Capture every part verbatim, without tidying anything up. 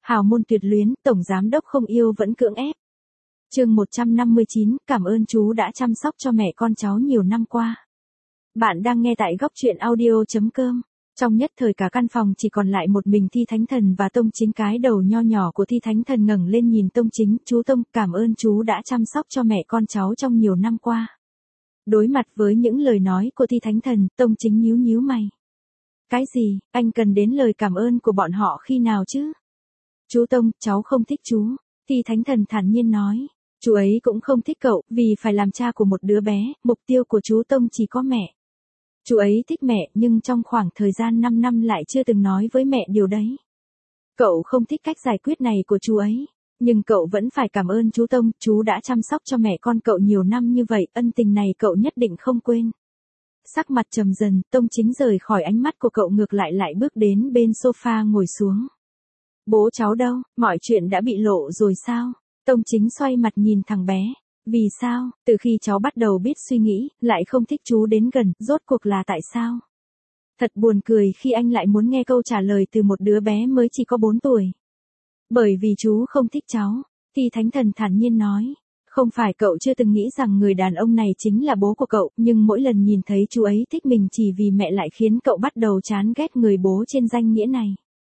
Hào môn tuyệt luyến, tổng giám đốc không yêu vẫn cưỡng ép. Chương một trăm năm mươi chín, cảm ơn chú đã chăm sóc cho mẹ con cháu nhiều năm qua. Bạn đang nghe tại góc truyện audio chấm com. Trong nhất thời cả căn phòng chỉ còn lại một mình Thi Thánh Thần và Tông Chính. Cái đầu nho nhỏ của Thi Thánh Thần ngẩng lên nhìn Tông Chính, "Chú Tông, cảm ơn chú đã chăm sóc cho mẹ con cháu trong nhiều năm qua." Đối mặt với những lời nói của Thi Thánh Thần, Tông Chính nhíu nhíu mày. "Cái gì, anh cần đến lời cảm ơn của bọn họ khi nào chứ?" "Chú Tông, cháu không thích chú." Thi Thánh Thần thản nhiên nói. "Chú ấy cũng không thích cậu, vì phải làm cha của một đứa bé, mục tiêu của chú Tông chỉ có mẹ. Chú ấy thích mẹ, nhưng trong khoảng thời gian năm năm lại chưa từng nói với mẹ điều đấy. Cậu không thích cách giải quyết này của chú ấy, nhưng cậu vẫn phải cảm ơn chú Tông, chú đã chăm sóc cho mẹ con cậu nhiều năm như vậy, ân tình này cậu nhất định không quên." Sắc mặt trầm dần, Tông Chính rời khỏi ánh mắt của cậu, ngược lại lại bước đến bên sofa ngồi xuống. "Bố cháu đâu, mọi chuyện đã bị lộ rồi sao?" Tông Chính xoay mặt nhìn thằng bé. "Vì sao, từ khi cháu bắt đầu biết suy nghĩ, lại không thích chú đến gần, rốt cuộc là tại sao?" Thật buồn cười khi anh lại muốn nghe câu trả lời từ một đứa bé mới chỉ có bốn tuổi. "Bởi vì chú không thích cháu." Thi Thánh Thần thản nhiên nói. "Không phải cậu chưa từng nghĩ rằng người đàn ông này chính là bố của cậu, nhưng mỗi lần nhìn thấy chú ấy thích mình chỉ vì mẹ lại khiến cậu bắt đầu chán ghét người bố trên danh nghĩa này.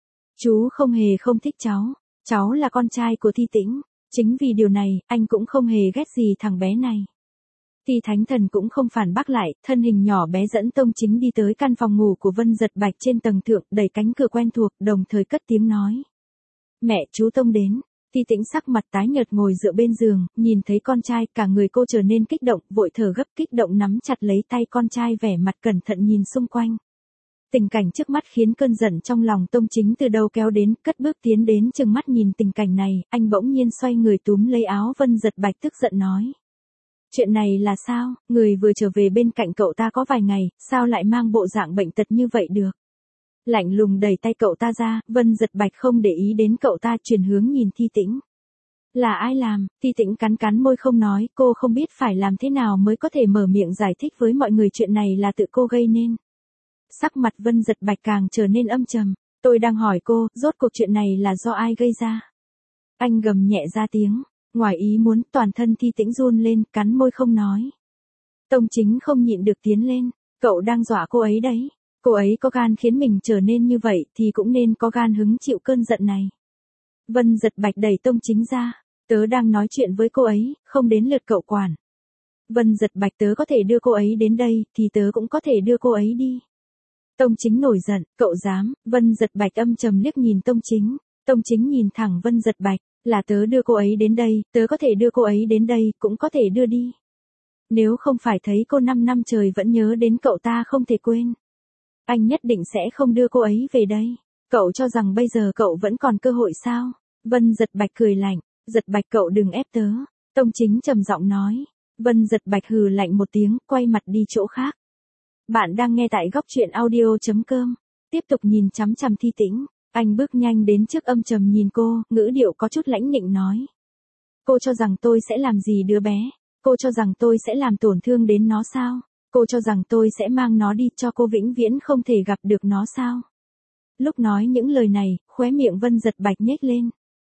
Chú không hề không thích cháu, cháu là con trai của Thi Tĩnh. Chính vì điều này, anh cũng không hề ghét gì thằng bé này." Thi Thánh Thần cũng không phản bác lại, thân hình nhỏ bé dẫn Tông Chính đi tới căn phòng ngủ của Vân Giật Bạch trên tầng thượng, đẩy cánh cửa quen thuộc, đồng thời cất tiếng nói. "Mẹ, chú Tông đến." Thi Tĩnh sắc mặt tái nhợt ngồi dựa bên giường, nhìn thấy con trai, cả người cô trở nên kích động, vội thở gấp, kích động nắm chặt lấy tay con trai, vẻ mặt cẩn thận nhìn xung quanh. Tình cảnh trước mắt khiến cơn giận trong lòng Tông Chính từ đâu kéo đến, cất bước tiến đến trừng mắt nhìn tình cảnh này, anh bỗng nhiên xoay người túm lấy áo Vân Giật Bạch tức giận nói. "Chuyện này là sao, người vừa trở về bên cạnh cậu ta có vài ngày, sao lại mang bộ dạng bệnh tật như vậy được?" Lạnh lùng đẩy tay cậu ta ra, Vân Giật Bạch không để ý đến cậu ta, chuyển hướng nhìn Thi Tĩnh. "Là ai làm?" Thi Tĩnh cắn cắn môi không nói, cô không biết phải làm thế nào mới có thể mở miệng giải thích với mọi người chuyện này là tự cô gây nên. Sắc mặt Vân Giật Bạch càng trở nên âm trầm. "Tôi đang hỏi cô, rốt cuộc chuyện này là do ai gây ra?" Anh gầm nhẹ ra tiếng. Ngoài ý muốn, toàn thân Thi Tĩnh run lên, cắn môi không nói. Tông Chính không nhịn được tiến lên. "Cậu đang dọa cô ấy đấy. Cô ấy có gan khiến mình trở nên như vậy, thì cũng nên có gan hứng chịu cơn giận này." Vân Giật Bạch đẩy Tông Chính ra. "Tớ đang nói chuyện với cô ấy, không đến lượt cậu quản." Vân Giật Bạch, "Tớ có thể đưa cô ấy đến đây, thì tớ cũng có thể đưa cô ấy đi." Tông Chính nổi giận. "Cậu dám?" Vân Giật Bạch âm trầm liếc nhìn Tông Chính. Tông Chính nhìn thẳng Vân Giật Bạch. "Là tớ đưa cô ấy đến đây, tớ có thể đưa cô ấy đến đây, cũng có thể đưa đi. Nếu không phải thấy cô năm năm trời vẫn nhớ đến cậu ta không thể quên, anh nhất định sẽ không đưa cô ấy về đây. Cậu cho rằng bây giờ cậu vẫn còn cơ hội sao?" Vân Giật Bạch cười lạnh. "Giật Bạch, cậu đừng ép tớ." Tông Chính trầm giọng nói. Vân Giật Bạch hừ lạnh một tiếng, quay mặt đi chỗ khác. Bạn đang nghe tại góc truyện audio chấm com. Tiếp tục nhìn chằm chằm Thi Tĩnh, anh bước nhanh đến trước, âm trầm nhìn cô, ngữ điệu có chút lãnh nịnh nói. "Cô cho rằng tôi sẽ làm gì đứa bé? Cô cho rằng tôi sẽ làm tổn thương đến nó sao? Cô cho rằng tôi sẽ mang nó đi cho cô vĩnh viễn không thể gặp được nó sao?" Lúc nói những lời này, khóe miệng Vân Giật Bạch nhếch lên.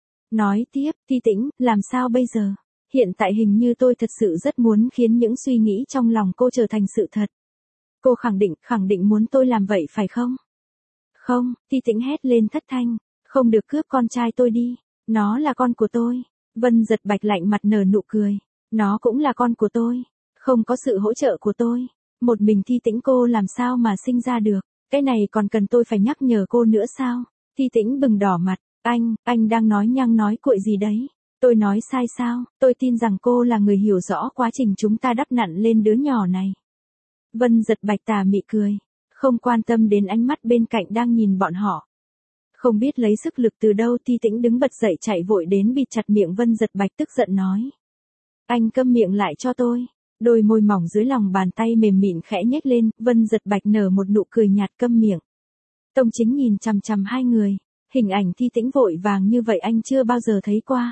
Nói tiếp, "Thi Tĩnh, làm sao bây giờ? Hiện tại hình như tôi thật sự rất muốn khiến những suy nghĩ trong lòng cô trở thành sự thật. Cô khẳng định, khẳng định muốn tôi làm vậy phải không?" "Không." Thi Tĩnh hét lên thất thanh. "Không được cướp con trai tôi đi. Nó là con của tôi." Vân Giật Bạch lạnh mặt nở nụ cười. "Nó cũng là con của tôi. Không có sự hỗ trợ của tôi, một mình Thi Tĩnh cô làm sao mà sinh ra được. Cái này còn cần tôi phải nhắc nhở cô nữa sao?" Thi Tĩnh bừng đỏ mặt. Anh, anh đang nói nhăng nói cuội gì đấy? Tôi nói sai sao? Tôi tin rằng cô là người hiểu rõ quá trình chúng ta đắp nặn lên đứa nhỏ này." Vân Giật Bạch tà mị cười, không quan tâm đến ánh mắt bên cạnh đang nhìn bọn họ. Không biết lấy sức lực từ đâu, Thi Tĩnh đứng bật dậy chạy vội đến bịt chặt miệng Vân Giật Bạch, tức giận nói. "Anh câm miệng lại cho tôi." Đôi môi mỏng dưới lòng bàn tay mềm mịn khẽ nhếch lên, Vân Giật Bạch nở một nụ cười nhạt, câm miệng. Tông Chính nhìn chằm chằm hai người, hình ảnh Thi Tĩnh vội vàng như vậy anh chưa bao giờ thấy qua.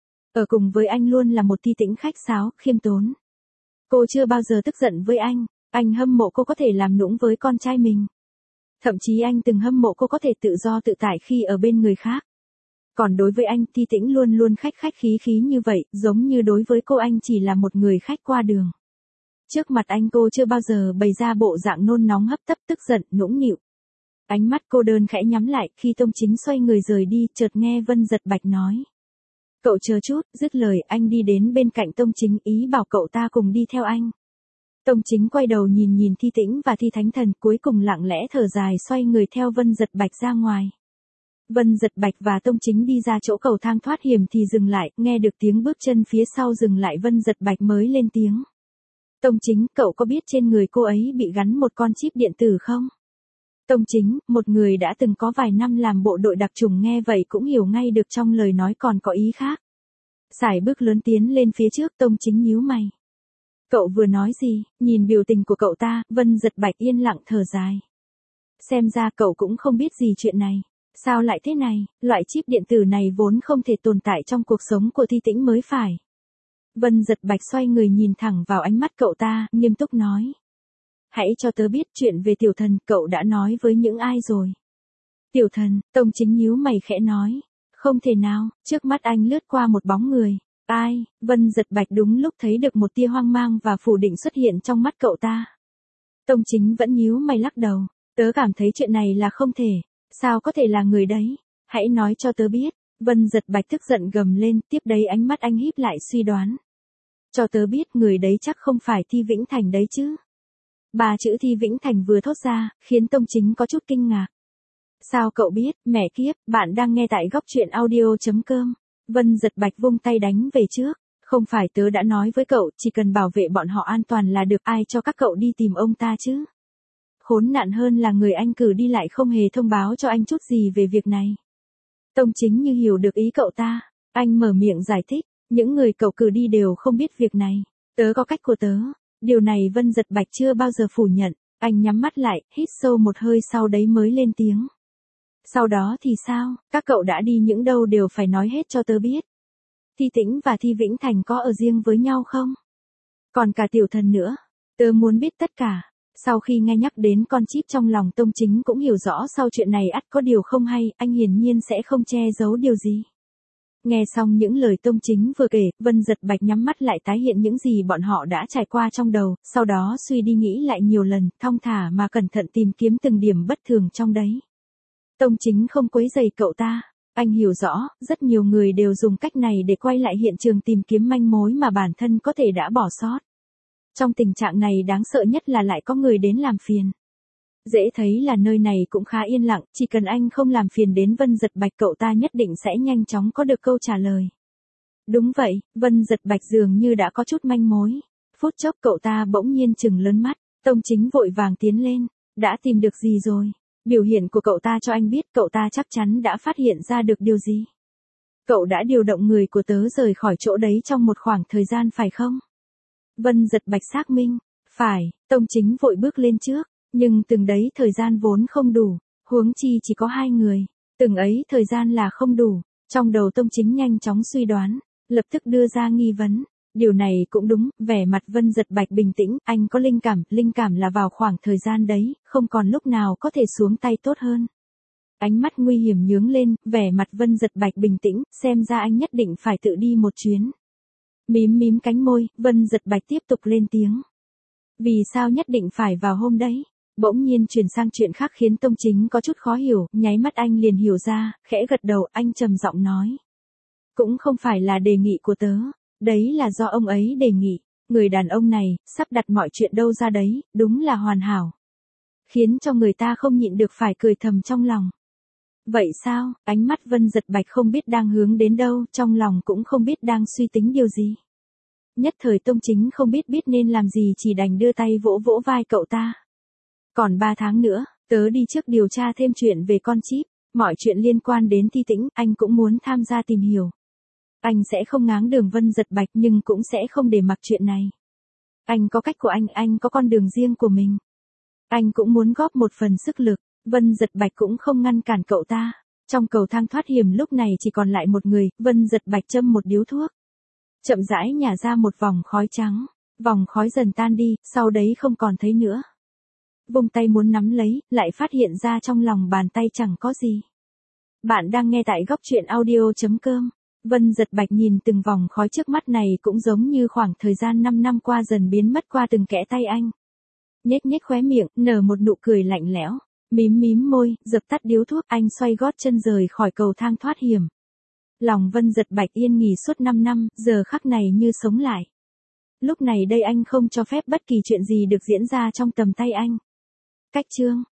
Ở cùng với anh luôn là một Thi Tĩnh khách sáo, khiêm tốn. Cô chưa bao giờ tức giận với anh, anh hâm mộ cô có thể làm nũng với con trai mình. Thậm chí anh từng hâm mộ cô có thể tự do tự tại khi ở bên người khác. Còn đối với anh, Thi Tĩnh luôn luôn khách khách khí khí như vậy, giống như đối với cô anh chỉ là một người khách qua đường. Trước mặt anh cô chưa bao giờ bày ra bộ dạng nôn nóng hấp tấp tức giận, nũng nịu. Ánh mắt cô đơn khẽ nhắm lại, khi Tông Chính xoay người rời đi, chợt nghe Vân Giật Bạch nói. Cậu chờ chút, dứt lời, anh đi đến bên cạnh Tông Chính, ý bảo cậu ta cùng đi theo anh. Tông Chính quay đầu nhìn nhìn Thi Tĩnh và Thi Thánh Thần, cuối cùng lặng lẽ thở dài xoay người theo Vân Giật Bạch ra ngoài. Vân Giật Bạch và Tông Chính đi ra chỗ cầu thang thoát hiểm thì dừng lại, nghe được tiếng bước chân phía sau dừng lại, Vân Giật Bạch mới lên tiếng. Tông Chính, cậu có biết trên người cô ấy bị gắn một con chip điện tử không? Tông Chính, một người đã từng có vài năm làm bộ đội đặc chủng nghe vậy cũng hiểu ngay được trong lời nói còn có ý khác. Sải bước lớn tiến lên phía trước, Tông Chính nhíu mày. Cậu vừa nói gì? Nhìn biểu tình của cậu ta, Vân Giật Bạch yên lặng thở dài. Xem ra cậu cũng không biết gì chuyện này. Sao lại thế này? Loại chip điện tử này vốn không thể tồn tại trong cuộc sống của Thi Tĩnh mới phải. Vân Giật Bạch xoay người nhìn thẳng vào ánh mắt cậu ta, nghiêm túc nói. Hãy cho tớ biết chuyện về tiểu thần, cậu đã nói với những ai rồi? Tiểu thần, Tông Chính nhíu mày khẽ nói. Không thể nào, trước mắt anh lướt qua một bóng người. Ai? Vân Giật Bạch đúng lúc thấy được một tia hoang mang và phủ định xuất hiện trong mắt cậu ta. Tông Chính vẫn nhíu mày lắc đầu. Tớ cảm thấy chuyện này là không thể. Sao có thể là người đấy? Hãy nói cho tớ biết. Vân Giật Bạch tức giận gầm lên, tiếp đấy ánh mắt anh híp lại suy đoán. Cho tớ biết người đấy chắc không phải Thi Vĩnh Thành đấy chứ. Ba chữ Thi Vĩnh Thành vừa thốt ra, khiến Tông Chính có chút kinh ngạc. Sao cậu biết? Mẹ kiếp, bạn đang nghe tại góc truyện audio chấm com. Vân Giật Bạch vung tay đánh về trước. Không phải tớ đã nói với cậu, chỉ cần bảo vệ bọn họ an toàn là được, ai cho các cậu đi tìm ông ta chứ? Khốn nạn hơn là người anh cử đi lại không hề thông báo cho anh chút gì về việc này. Tông Chính như hiểu được ý cậu ta. Anh mở miệng giải thích. Những người cậu cử đi đều không biết việc này. Tớ có cách của tớ. Điều này Vân Giật Bạch chưa bao giờ phủ nhận. Anh nhắm mắt lại, hít sâu một hơi sau đấy mới lên tiếng. Sau đó thì sao? Các cậu đã đi những đâu đều phải nói hết cho tớ biết. Thi Tĩnh và Thi Vĩnh Thành có ở riêng với nhau không? Còn cả tiểu thần nữa. Tớ muốn biết tất cả. Sau khi nghe nhắc đến con chip trong lòng, Tông Chính cũng hiểu rõ sau chuyện này ắt có điều không hay, anh hiển nhiên sẽ không che giấu điều gì. Nghe xong những lời Tông Chính vừa kể, Vân Giật Bạch nhắm mắt lại tái hiện những gì bọn họ đã trải qua trong đầu, sau đó suy đi nghĩ lại nhiều lần, thong thả mà cẩn thận tìm kiếm từng điểm bất thường trong đấy. Tông Chính không quấy rầy cậu ta. Anh hiểu rõ, rất nhiều người đều dùng cách này để quay lại hiện trường tìm kiếm manh mối mà bản thân có thể đã bỏ sót. Trong tình trạng này đáng sợ nhất là lại có người đến làm phiền. Dễ thấy là nơi này cũng khá yên lặng, chỉ cần anh không làm phiền đến Vân Giật Bạch cậu ta nhất định sẽ nhanh chóng có được câu trả lời. Đúng vậy, Vân Giật Bạch dường như đã có chút manh mối. Phút chốc cậu ta bỗng nhiên trừng lớn mắt, Tông Chính vội vàng tiến lên. Đã tìm được gì rồi? Biểu hiện của cậu ta cho anh biết cậu ta chắc chắn đã phát hiện ra được điều gì. Cậu đã điều động người của tớ rời khỏi chỗ đấy trong một khoảng thời gian phải không? Vân Giật Bạch xác minh. Phải, Tông Chính vội bước lên trước. Nhưng từng đấy thời gian vốn không đủ, huống chi chỉ có hai người. Từng ấy thời gian là không đủ. Trong đầu Tông Chính nhanh chóng suy đoán, lập tức đưa ra nghi vấn. Điều này cũng đúng, vẻ mặt Vân Giật Bạch bình tĩnh, anh có linh cảm, linh cảm là vào khoảng thời gian đấy, không còn lúc nào có thể xuống tay tốt hơn. Ánh mắt nguy hiểm nhướng lên, vẻ mặt Vân Giật Bạch bình tĩnh, xem ra anh nhất định phải tự đi một chuyến. Mím mím cánh môi, Vân Giật Bạch tiếp tục lên tiếng. Vì sao nhất định phải vào hôm đấy? Bỗng nhiên chuyển sang chuyện khác khiến Tông Chính có chút khó hiểu, nháy mắt anh liền hiểu ra, khẽ gật đầu, anh trầm giọng nói. Cũng không phải là đề nghị của tớ, đấy là do ông ấy đề nghị, người đàn ông này, sắp đặt mọi chuyện đâu ra đấy, đúng là hoàn hảo. Khiến cho người ta không nhịn được phải cười thầm trong lòng. Vậy sao? Ánh mắt Vân Giật Bạch không biết đang hướng đến đâu, trong lòng cũng không biết đang suy tính điều gì. Nhất thời Tông Chính không biết biết nên làm gì, chỉ đành đưa tay vỗ vỗ vai cậu ta. Còn ba tháng nữa, tớ đi trước điều tra thêm chuyện về con chip, mọi chuyện liên quan đến Thi Tĩnh, anh cũng muốn tham gia tìm hiểu. Anh sẽ không ngáng đường Vân Giật Bạch nhưng cũng sẽ không để mặc chuyện này. Anh có cách của anh, anh có con đường riêng của mình. Anh cũng muốn góp một phần sức lực, Vân Giật Bạch cũng không ngăn cản cậu ta. Trong cầu thang thoát hiểm lúc này chỉ còn lại một người, Vân Giật Bạch châm một điếu thuốc. Chậm rãi nhả ra một vòng khói trắng, vòng khói dần tan đi, sau đấy không còn thấy nữa. Vung tay muốn nắm lấy, lại phát hiện ra trong lòng bàn tay chẳng có gì. Bạn đang nghe tại góc truyện audio.com. Vân Giật Bạch nhìn từng vòng khói trước mắt này cũng giống như khoảng thời gian năm năm qua dần biến mất qua từng kẽ tay anh. Nhếch nhếch khóe miệng, nở một nụ cười lạnh lẽo, mím mím môi, dập tắt điếu thuốc, anh xoay gót chân rời khỏi cầu thang thoát hiểm. Lòng Vân Giật Bạch yên nghỉ suốt năm năm, giờ khắc này như sống lại. Lúc này đây anh không cho phép bất kỳ chuyện gì được diễn ra trong tầm tay anh. Cách chương